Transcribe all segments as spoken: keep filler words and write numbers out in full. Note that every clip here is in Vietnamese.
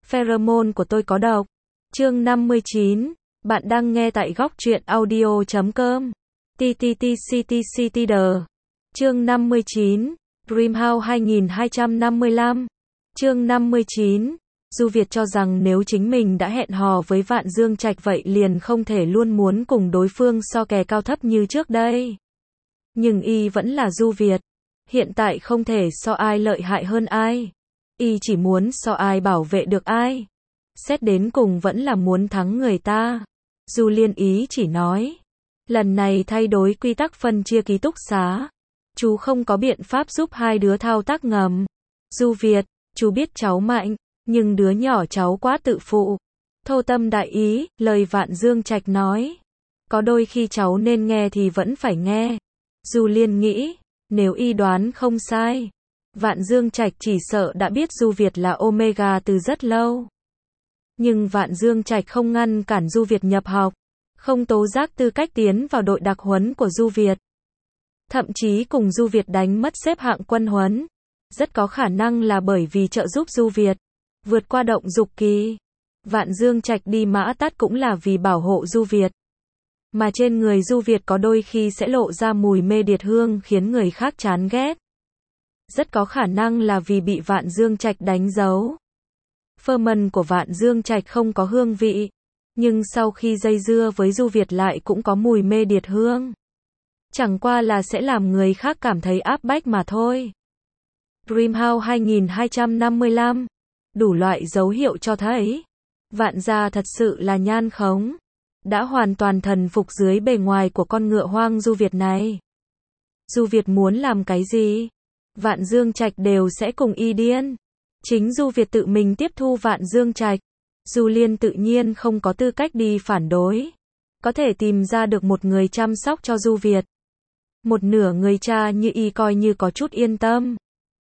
Pheromone của tôi có độc. Chương năm mươi chín. Bạn đang nghe tại góc truyện audio chấm com. tê tê tê xê tê xê tê đờ. Chương năm mươi chín. Dreamhouse hai nghìn hai trăm năm mươi lăm. Chương năm mươi chín. Du Việt cho rằng nếu chính mình đã hẹn hò với Vạn Dương Trạch vậy liền không thể luôn muốn cùng đối phương so kè cao thấp như trước đây. Nhưng y vẫn là Du Việt. Hiện tại không thể so ai lợi hại hơn ai. Y chỉ muốn so ai bảo vệ được ai. Xét đến cùng vẫn là muốn thắng người ta. Du Liên ý chỉ nói. Lần này thay đổi quy tắc phân chia ký túc xá. Chú không có biện pháp giúp hai đứa thao tác ngầm. Du Việt, chú biết cháu mạnh, nhưng đứa nhỏ cháu quá tự phụ. Thô tâm đại ý, lời Vạn Dương Trạch nói. Có đôi khi cháu nên nghe thì vẫn phải nghe. Du Liên nghĩ, nếu y đoán không sai, Vạn Dương Trạch chỉ sợ đã biết Du Việt là Omega từ rất lâu. Nhưng Vạn Dương Trạch không ngăn cản Du Việt nhập học, không tố giác tư cách tiến vào đội đặc huấn của Du Việt. Thậm chí cùng Du Việt đánh mất xếp hạng quân huấn. Rất có khả năng là bởi vì trợ giúp Du Việt vượt qua động dục kỳ. Vạn Dương Trạch đi mã tát cũng là vì bảo hộ Du Việt. Mà trên người Du Việt có đôi khi sẽ lộ ra mùi mê điệt hương khiến người khác chán ghét. Rất có khả năng là vì bị Vạn Dương Trạch đánh dấu. Pheromone của Vạn Dương Trạch không có hương vị, nhưng sau khi dây dưa với Du Việt lại cũng có mùi mê điệt hương. Chẳng qua là sẽ làm người khác cảm thấy áp bách mà thôi. Dreamhouse hai nghìn hai trăm năm mươi lăm. Đủ loại dấu hiệu cho thấy Vạn gia thật sự là nhan khống, đã hoàn toàn thần phục dưới bề ngoài của con ngựa hoang Du Việt này. Du Việt muốn làm cái gì, Vạn Dương Trạch đều sẽ cùng y điên. Chính Du Việt tự mình tiếp thu Vạn Dương Trạch, Du Liên tự nhiên không có tư cách đi phản đối. Có thể tìm ra được một người chăm sóc cho Du Việt, một nửa người cha như y coi như có chút yên tâm.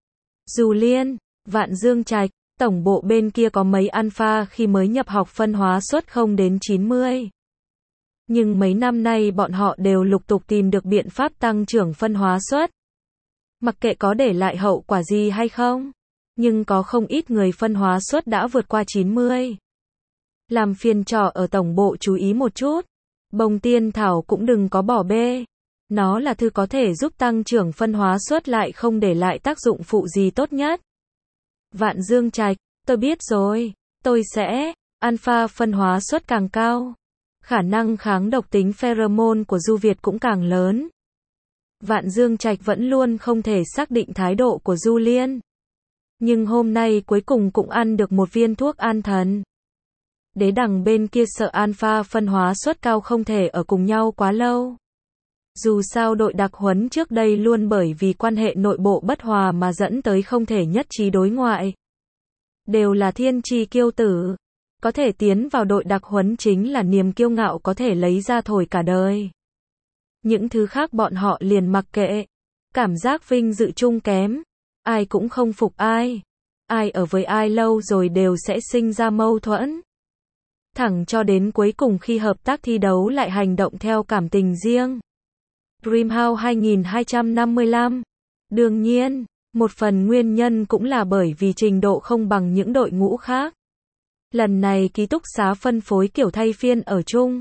Du Liên, Vạn Dương Trạch, tổng bộ bên kia có mấy alpha khi mới nhập học phân hóa suất không đến chín mươi. Nhưng mấy năm nay bọn họ đều lục tục tìm được biện pháp tăng trưởng phân hóa suất. Mặc kệ có để lại hậu quả gì hay không, nhưng có không ít người phân hóa suất đã vượt qua chín mươi. Làm phiền trò ở tổng bộ chú ý một chút. Bông tiên thảo cũng đừng có bỏ bê. Nó là thứ có thể giúp tăng trưởng phân hóa suất lại không để lại tác dụng phụ gì tốt nhất. Vạn Dương Trạch, tôi biết rồi, tôi sẽ, alpha phân hóa suất càng cao, khả năng kháng độc tính pheromone của Du Việt cũng càng lớn. Vạn Dương Trạch vẫn luôn không thể xác định thái độ của Du Liên. Nhưng hôm nay cuối cùng cũng ăn được một viên thuốc an thần. Đế đằng bên kia sợ alpha phân hóa suất cao không thể ở cùng nhau quá lâu. Dù sao đội đặc huấn trước đây luôn bởi vì quan hệ nội bộ bất hòa mà dẫn tới không thể nhất trí đối ngoại. Đều là thiên tri kiêu tử. Có thể tiến vào đội đặc huấn chính là niềm kiêu ngạo có thể lấy ra thổi cả đời. Những thứ khác bọn họ liền mặc kệ. Cảm giác vinh dự chung kém. Ai cũng không phục ai. Ai ở với ai lâu rồi đều sẽ sinh ra mâu thuẫn. Thẳng cho đến cuối cùng khi hợp tác thi đấu lại hành động theo cảm tình riêng. Dreamhouse hai nghìn hai trăm năm mươi lăm. Đương nhiên, một phần nguyên nhân cũng là bởi vì trình độ không bằng những đội ngũ khác. Lần này ký túc xá phân phối kiểu thay phiên ở chung.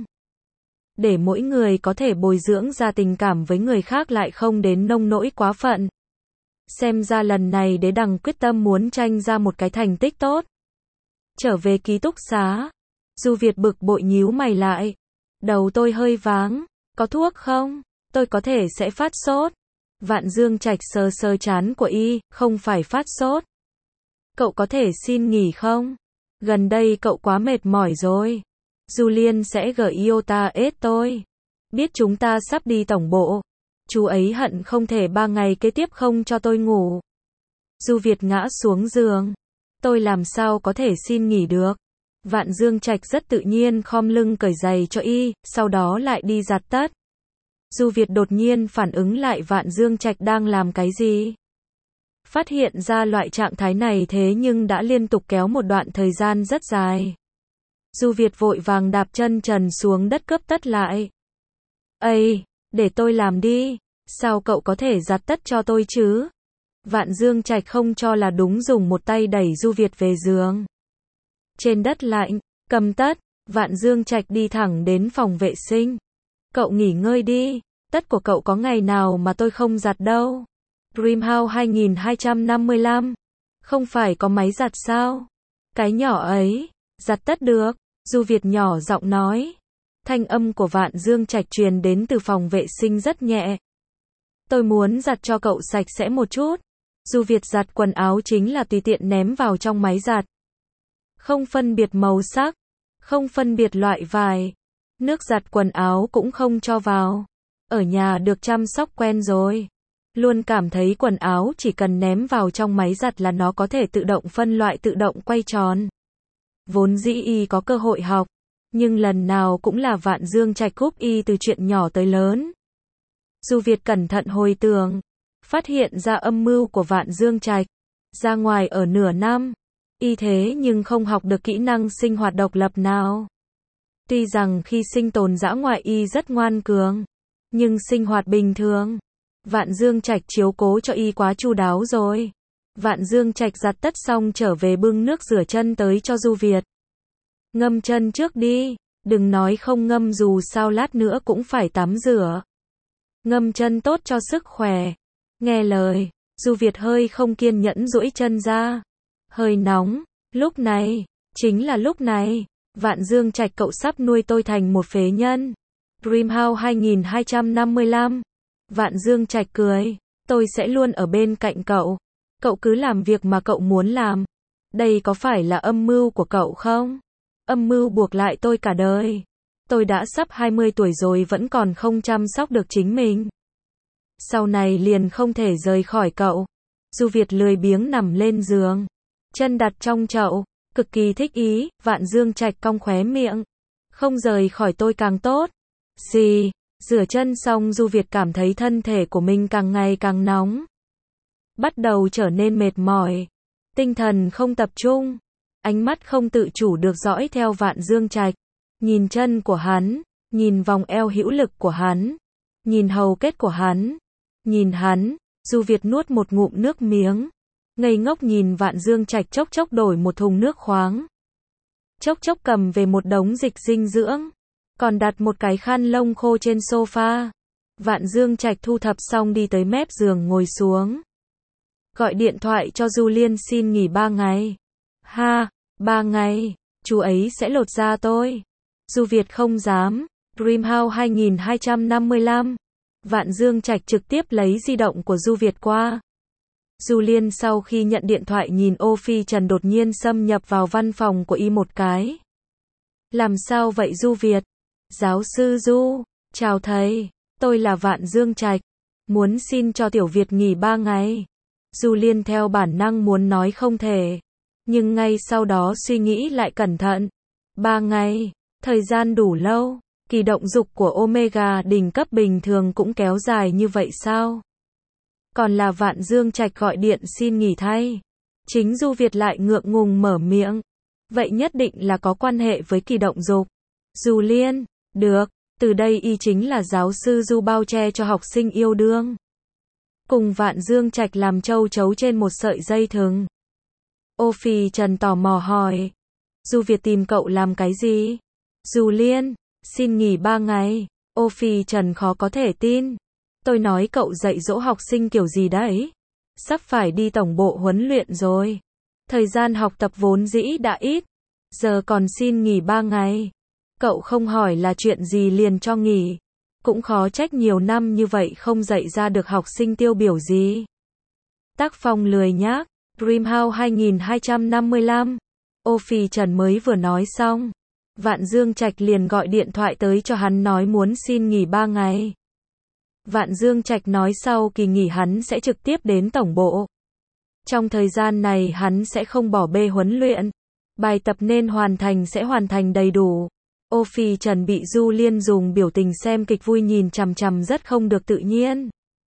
Để mỗi người có thể bồi dưỡng ra tình cảm với người khác lại không đến nông nỗi quá phận. Xem ra lần này Đế đằng quyết tâm muốn tranh ra một cái thành tích tốt. Trở về ký túc xá, Du Việt bực bội nhíu mày lại. Đầu tôi hơi váng, có thuốc không? Tôi có thể sẽ phát sốt. Vạn Dương Trạch sờ sờ trán của y, không phải phát sốt. Cậu có thể xin nghỉ không? Gần đây cậu quá mệt mỏi rồi. Du Liên sẽ gửi iota ết tôi. Biết chúng ta sắp đi tổng bộ. Chú ấy hận không thể ba ngày kế tiếp không cho tôi ngủ. Du Việt ngã xuống giường. Tôi làm sao có thể xin nghỉ được? Vạn Dương Trạch rất tự nhiên khom lưng cởi giày cho y, sau đó lại đi giặt tất. Du Việt đột nhiên phản ứng lại Vạn Dương Trạch đang làm cái gì. Phát hiện ra loại trạng thái này thế nhưng đã liên tục kéo một đoạn thời gian rất dài. Du Việt vội vàng đạp chân trần xuống đất cướp tất lại. Ây, để tôi làm đi, sao cậu có thể giặt tất cho tôi chứ? Vạn Dương Trạch không cho là đúng dùng một tay đẩy Du Việt về giường. Trên đất lạnh, cầm tất, Vạn Dương Trạch đi thẳng đến phòng vệ sinh. Cậu nghỉ ngơi đi, tất của cậu có ngày nào mà tôi không giặt đâu. Dreamhouse hai nghìn hai trăm năm mươi lăm. Không phải có máy giặt sao? Cái nhỏ ấy, giặt tất được, Du Việt nhỏ giọng nói. Thanh âm của Vạn Dương Trạch truyền đến từ phòng vệ sinh rất nhẹ. Tôi muốn giặt cho cậu sạch sẽ một chút. Du Việt giặt quần áo chính là tùy tiện ném vào trong máy giặt. Không phân biệt màu sắc, không phân biệt loại vải. Nước giặt quần áo cũng không cho vào. Ở nhà được chăm sóc quen rồi. Luôn cảm thấy quần áo chỉ cần ném vào trong máy giặt là nó có thể tự động phân loại, tự động quay tròn. Vốn dĩ y có cơ hội học, nhưng lần nào cũng là Vạn Dương Trạch cúp y từ chuyện nhỏ tới lớn. Du Việt cẩn thận hồi tưởng, phát hiện ra âm mưu của Vạn Dương Trạch. Ra ngoài ở nửa năm, y thế nhưng không học được kỹ năng sinh hoạt độc lập nào. Tuy rằng khi sinh tồn dã ngoại y rất ngoan cường, nhưng sinh hoạt bình thường, Vạn Dương Trạch chiếu cố cho y quá chu đáo rồi. Vạn Dương Trạch giặt tất xong trở về bưng nước rửa chân tới cho Du Việt. Ngâm chân trước đi, đừng nói không ngâm, dù sao lát nữa cũng phải tắm rửa. Ngâm chân tốt cho sức khỏe. Nghe lời, Du Việt hơi không kiên nhẫn duỗi chân ra. Hơi nóng, lúc này, chính là lúc này, Vạn Dương Trạch cậu sắp nuôi tôi thành một phế nhân. Dreamhouse hai nghìn hai trăm năm mươi lăm. Vạn Dương Trạch cười, tôi sẽ luôn ở bên cạnh cậu. Cậu cứ làm việc mà cậu muốn làm. Đây có phải là âm mưu của cậu không? Âm mưu buộc lại tôi cả đời. Tôi đã sắp hai mươi tuổi rồi vẫn còn không chăm sóc được chính mình. Sau này liền không thể rời khỏi cậu. Du Việt lười biếng nằm lên giường, chân đặt trong chậu, cực kỳ thích ý. Vạn Dương Trạch cong khóe miệng. Không rời khỏi tôi càng tốt. Gì? Rửa chân xong Du Việt cảm thấy thân thể của mình càng ngày càng nóng. Bắt đầu trở nên mệt mỏi. Tinh thần không tập trung. Ánh mắt không tự chủ được dõi theo Vạn Dương Trạch. Nhìn chân của hắn, nhìn vòng eo hữu lực của hắn, nhìn hầu kết của hắn, nhìn hắn. Du Việt nuốt một ngụm nước miếng, ngây ngốc nhìn Vạn Dương Trạch chốc chốc đổi một thùng nước khoáng, chốc chốc cầm về một đống dịch dinh dưỡng, còn đặt một cái khăn lông khô trên sofa. Vạn Dương Trạch thu thập xong đi tới mép giường ngồi xuống. Gọi điện thoại cho Du Liên xin nghỉ ba ngày. Ha, ba ngày, chú ấy sẽ lột da tôi. Du Việt không dám. Dreamhouse hai nghìn hai trăm năm mươi lăm. Vạn Dương Trạch trực tiếp lấy di động của Du Việt qua. Du Liên sau khi nhận điện thoại nhìn Ô Phi Trần đột nhiên xâm nhập vào văn phòng của y một cái. Làm sao vậy Du Việt? Giáo sư Du, chào thầy, tôi là Vạn Dương Trạch, muốn xin cho Tiểu Việt nghỉ ba ngày. Du Liên theo bản năng muốn nói không thể, nhưng ngay sau đó suy nghĩ lại cẩn thận. Ba ngày, thời gian đủ lâu, kỳ động dục của Omega đỉnh cấp bình thường cũng kéo dài như vậy sao? Còn là Vạn Dương Trạch gọi điện xin nghỉ thay. Chính Du Việt lại ngượng ngùng mở miệng. Vậy nhất định là có quan hệ với kỳ động dục. Du Liên, được, từ đây y chính là giáo sư Du bao che cho học sinh yêu đương. Cùng Vạn Dương Trạch làm châu chấu trên một sợi dây thừng. Ô Phi Trần tò mò hỏi. Du Việt tìm cậu làm cái gì? Du Liên, xin nghỉ ba ngày. Ô Phi Trần khó có thể tin. Tôi nói cậu dạy dỗ học sinh kiểu gì đấy? Sắp phải đi tổng bộ huấn luyện rồi. Thời gian học tập vốn dĩ đã ít. Giờ còn xin nghỉ ba ngày. Cậu không hỏi là chuyện gì liền cho nghỉ. Cũng khó trách nhiều năm như vậy không dạy ra được học sinh tiêu biểu gì. Tác phong lười nhác. Dreamhouse hai nghìn hai trăm năm mươi lăm. Ô Phi Trần mới vừa nói xong. Vạn Dương Trạch liền gọi điện thoại tới cho hắn nói muốn xin nghỉ ba ngày. Vạn Dương Trạch nói sau kỳ nghỉ hắn sẽ trực tiếp đến tổng bộ. Trong thời gian này hắn sẽ không bỏ bê huấn luyện. Bài tập nên hoàn thành sẽ hoàn thành đầy đủ. Ô Phi Trần bị Du Liên dùng biểu tình xem kịch vui nhìn chằm chằm rất không được tự nhiên.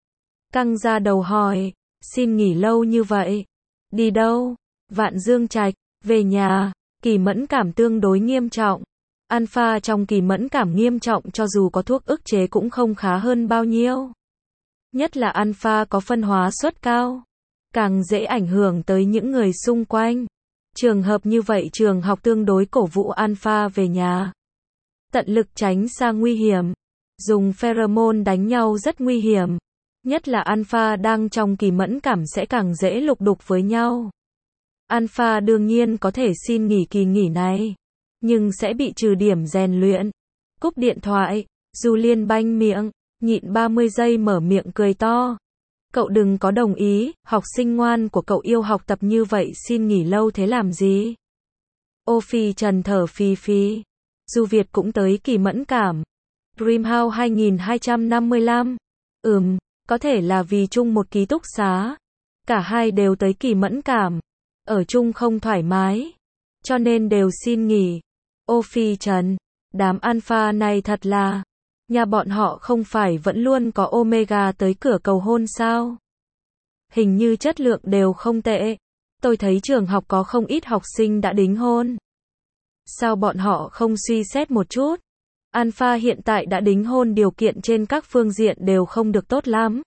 Căng ra đầu hỏi, xin nghỉ lâu như vậy. Đi đâu? Vạn Dương Trạch, về nhà. Kỳ mẫn cảm tương đối nghiêm trọng. Alpha trong kỳ mẫn cảm nghiêm trọng cho dù có thuốc ức chế cũng không khá hơn bao nhiêu. Nhất là alpha có phân hóa suất cao, càng dễ ảnh hưởng tới những người xung quanh. Trường hợp như vậy trường học tương đối cổ vũ alpha về nhà. Tận lực tránh xa nguy hiểm. Dùng pheromone đánh nhau rất nguy hiểm. Nhất là alpha đang trong kỳ mẫn cảm sẽ càng dễ lục đục với nhau. Alpha đương nhiên có thể xin nghỉ kỳ nghỉ này. Nhưng sẽ bị trừ điểm rèn luyện. Cúp điện thoại. Julian banh miệng. Nhịn ba mươi giây mở miệng cười to. Cậu đừng có đồng ý, học sinh ngoan của cậu yêu học tập như vậy xin nghỉ lâu thế làm gì? Ô Phi Trần thở phì phì. Du Việt cũng tới kỳ mẫn cảm. Dreamhouse hai nghìn hai trăm năm mươi lăm. Ừm, có thể là vì chung một ký túc xá. Cả hai đều tới kỳ mẫn cảm. Ở chung không thoải mái. Cho nên đều xin nghỉ. Ô Phi Trần. Đám alpha này thật là. Nhà bọn họ không phải vẫn luôn có Omega tới cửa cầu hôn sao? Hình như chất lượng đều không tệ. Tôi thấy trường học có không ít học sinh đã đính hôn. Sao bọn họ không suy xét một chút? Alpha hiện tại đã đính hôn điều kiện trên các phương diện đều không được tốt lắm.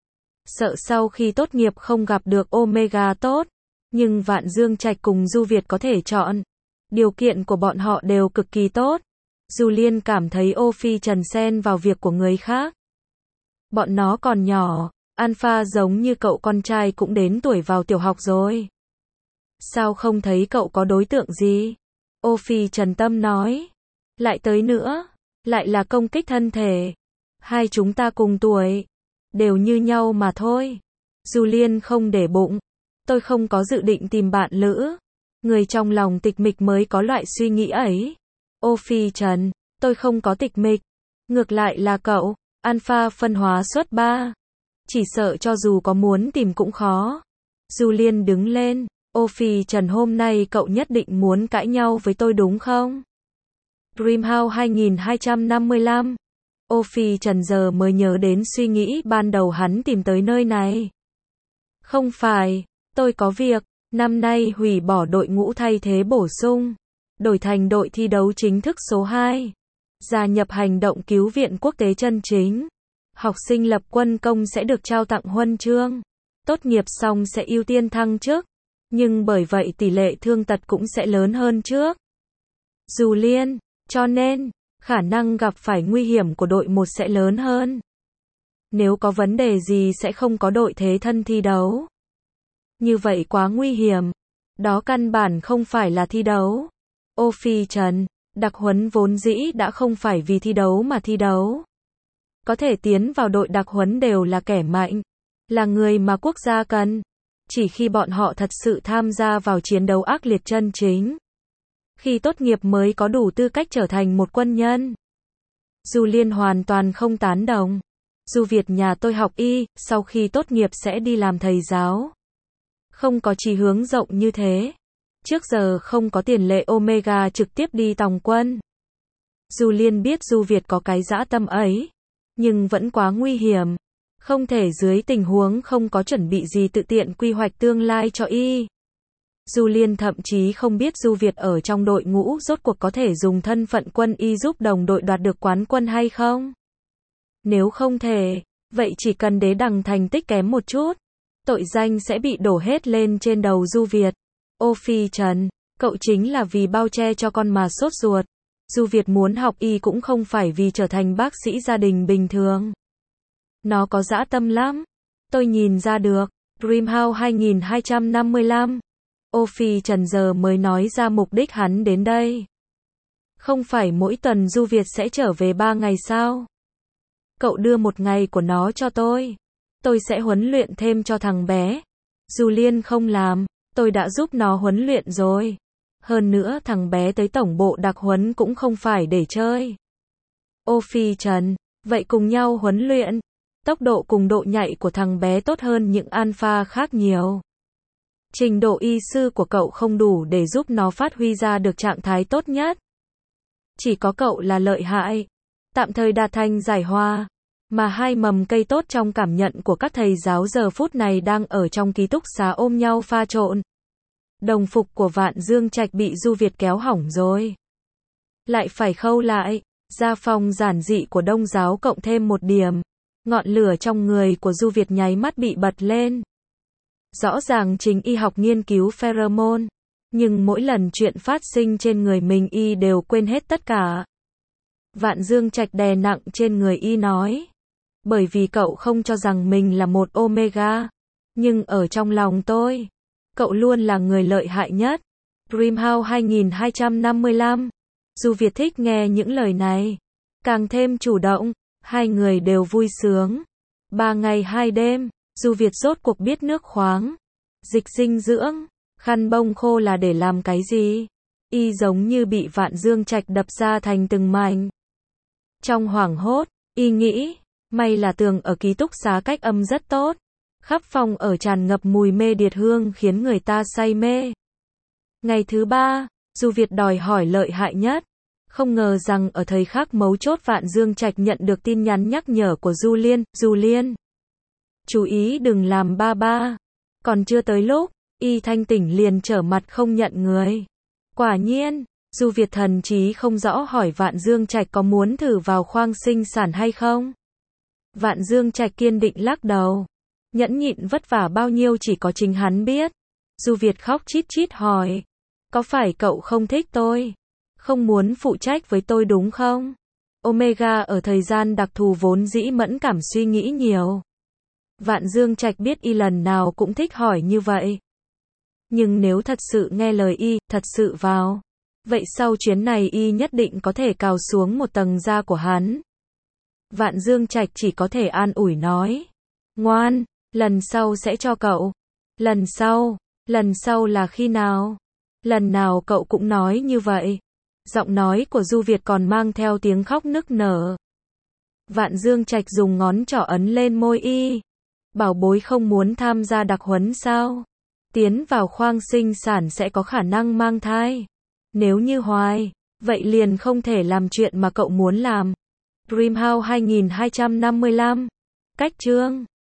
Sợ sau khi tốt nghiệp không gặp được Omega tốt. Nhưng Vạn Dương Trạch cùng Du Việt có thể chọn. Điều kiện của bọn họ đều cực kỳ tốt. Julian cảm thấy Ô Phi Trần xen vào việc của người khác. Bọn nó còn nhỏ, alpha giống như cậu con trai cũng đến tuổi vào tiểu học rồi. Sao không thấy cậu có đối tượng gì? Ô Phi Trần tâm nói. Lại tới nữa, lại là công kích thân thể. Hai chúng ta cùng tuổi, đều như nhau mà thôi. Julian không để bụng. Tôi không có dự định tìm bạn lữ. Người trong lòng tịch mịch mới có loại suy nghĩ ấy. Ô Phi Trần, tôi không có tịch mịch. Ngược lại là cậu, alpha phân hóa suất ba. Chỉ sợ cho dù có muốn tìm cũng khó. Julian đứng lên. Ô Phi Trần hôm nay cậu nhất định muốn cãi nhau với tôi đúng không? Dreamhouse hai nghìn hai trăm năm mươi lăm. Ô Phi Trần giờ mới nhớ đến suy nghĩ ban đầu hắn tìm tới nơi này. Không phải, tôi có việc. Năm nay hủy bỏ đội ngũ thay thế bổ sung. Đổi thành đội thi đấu chính thức số hai. Gia nhập hành động cứu viện quốc tế chân chính. Học sinh lập quân công sẽ được trao tặng huân chương. Tốt nghiệp xong sẽ ưu tiên thăng chức. Nhưng bởi vậy tỷ lệ thương tật cũng sẽ lớn hơn trước. Julian, cho nên, khả năng gặp phải nguy hiểm của đội một sẽ lớn hơn. Nếu có vấn đề gì sẽ không có đội thế thân thi đấu. Như vậy quá nguy hiểm. Đó căn bản không phải là thi đấu. Ô Phi Trần, đặc huấn vốn dĩ đã không phải vì thi đấu mà thi đấu. Có thể tiến vào đội đặc huấn đều là kẻ mạnh, là người mà quốc gia cần. Chỉ khi bọn họ thật sự tham gia vào chiến đấu ác liệt chân chính, khi tốt nghiệp mới có đủ tư cách trở thành một quân nhân. Julian hoàn toàn không tán đồng. Du Việt nhà tôi học y, sau khi tốt nghiệp sẽ đi làm thầy giáo. Không có chí hướng rộng như thế. Trước giờ không có tiền lệ Omega trực tiếp đi tòng quân. Julian biết Du Việt có cái dã tâm ấy, nhưng vẫn quá nguy hiểm. Không thể dưới tình huống không có chuẩn bị gì tự tiện quy hoạch tương lai cho y. Julian thậm chí không biết Du Việt ở trong đội ngũ rốt cuộc có thể dùng thân phận quân y giúp đồng đội đoạt được quán quân hay không. Nếu không thể, vậy chỉ cần đế đằng thành tích kém một chút, tội danh sẽ bị đổ hết lên trên đầu Du Việt. Ô Phi Trần, cậu chính là vì bao che cho con mà sốt ruột. Du Việt muốn học y cũng không phải vì trở thành bác sĩ gia đình bình thường. Nó có dã tâm lắm. Tôi nhìn ra được. Dreamhouse hai nghìn hai trăm năm mươi lăm. Ô Phi Trần giờ mới nói ra mục đích hắn đến đây. Không phải mỗi tuần Du Việt sẽ trở về ba ngày sao? Cậu đưa một ngày của nó cho tôi. Tôi sẽ huấn luyện thêm cho thằng bé. Julian không làm. Tôi đã giúp nó huấn luyện rồi. Hơn nữa thằng bé tới tổng bộ đặc huấn cũng không phải để chơi. Ô Phi Trần, vậy cùng nhau huấn luyện. Tốc độ cùng độ nhạy của thằng bé tốt hơn những alpha khác nhiều. Trình độ y sư của cậu không đủ để giúp nó phát huy ra được trạng thái tốt nhất. Chỉ có cậu là lợi hại. Tạm thời đạt thành giải hòa. Mà hai mầm cây tốt trong cảm nhận của các thầy giáo giờ phút này đang ở trong ký túc xá ôm nhau pha trộn. Đồng phục của Vạn Dương Trạch bị Du Việt kéo hỏng rồi. Lại phải khâu lại. Gia phong giản dị của Đông giáo cộng thêm một điểm. Ngọn lửa trong người của Du Việt nháy mắt bị bật lên. Rõ ràng chính y học nghiên cứu pheromone. Nhưng mỗi lần chuyện phát sinh trên người mình y đều quên hết tất cả. Vạn Dương Trạch đè nặng trên người y nói. Bởi vì cậu không cho rằng mình là một Omega. Nhưng ở trong lòng tôi, cậu luôn là người lợi hại nhất. Dreamhouse hai nghìn hai trăm năm mươi lăm. Du Việt thích nghe những lời này. Càng thêm chủ động, hai người đều vui sướng. Ba ngày hai đêm, Du Việt rốt cuộc biết nước khoáng, dịch dinh dưỡng, khăn bông khô là để làm cái gì. Y giống như bị Vạn Dương Trạch đập ra thành từng mảnh. Trong hoảng hốt, y nghĩ, may là tường ở ký túc xá cách âm rất tốt. Khắp phòng ở tràn ngập mùi mê điệt hương khiến người ta say mê. Ngày thứ ba, Du Việt đòi hỏi lợi hại nhất. Không ngờ rằng ở thời khắc mấu chốt Vạn Dương Trạch nhận được tin nhắn nhắc nhở của Du Liên. Du Liên, chú ý đừng làm ba ba. Còn chưa tới lúc, y thanh tỉnh liền trở mặt không nhận người. Quả nhiên, Du Việt thần trí không rõ hỏi Vạn Dương Trạch có muốn thử vào khoang sinh sản hay không. Vạn Dương Trạch kiên định lắc đầu. Nhẫn nhịn vất vả bao nhiêu chỉ có chính hắn biết. Du Việt khóc chít chít hỏi. Có phải cậu không thích tôi? Không muốn phụ trách với tôi đúng không? Omega ở thời gian đặc thù vốn dĩ mẫn cảm suy nghĩ nhiều. Vạn Dương Trạch biết y lần nào cũng thích hỏi như vậy. Nhưng nếu thật sự nghe lời y, thật sự vào. Vậy sau chuyến này y nhất định có thể cào xuống một tầng da của hắn. Vạn Dương Trạch chỉ có thể an ủi nói. Ngoan, lần sau sẽ cho cậu. Lần sau, lần sau là khi nào? Lần nào cậu cũng nói như vậy. Giọng nói của Du Việt còn mang theo tiếng khóc nức nở. Vạn Dương Trạch dùng ngón trỏ ấn lên môi y. Bảo bối không muốn tham gia đặc huấn sao? Tiến vào khoang sinh sản sẽ có khả năng mang thai. Nếu như hoài, vậy liền không thể làm chuyện mà cậu muốn làm. Dreamhouse hai nghìn hai trăm năm mươi lăm. Cách chương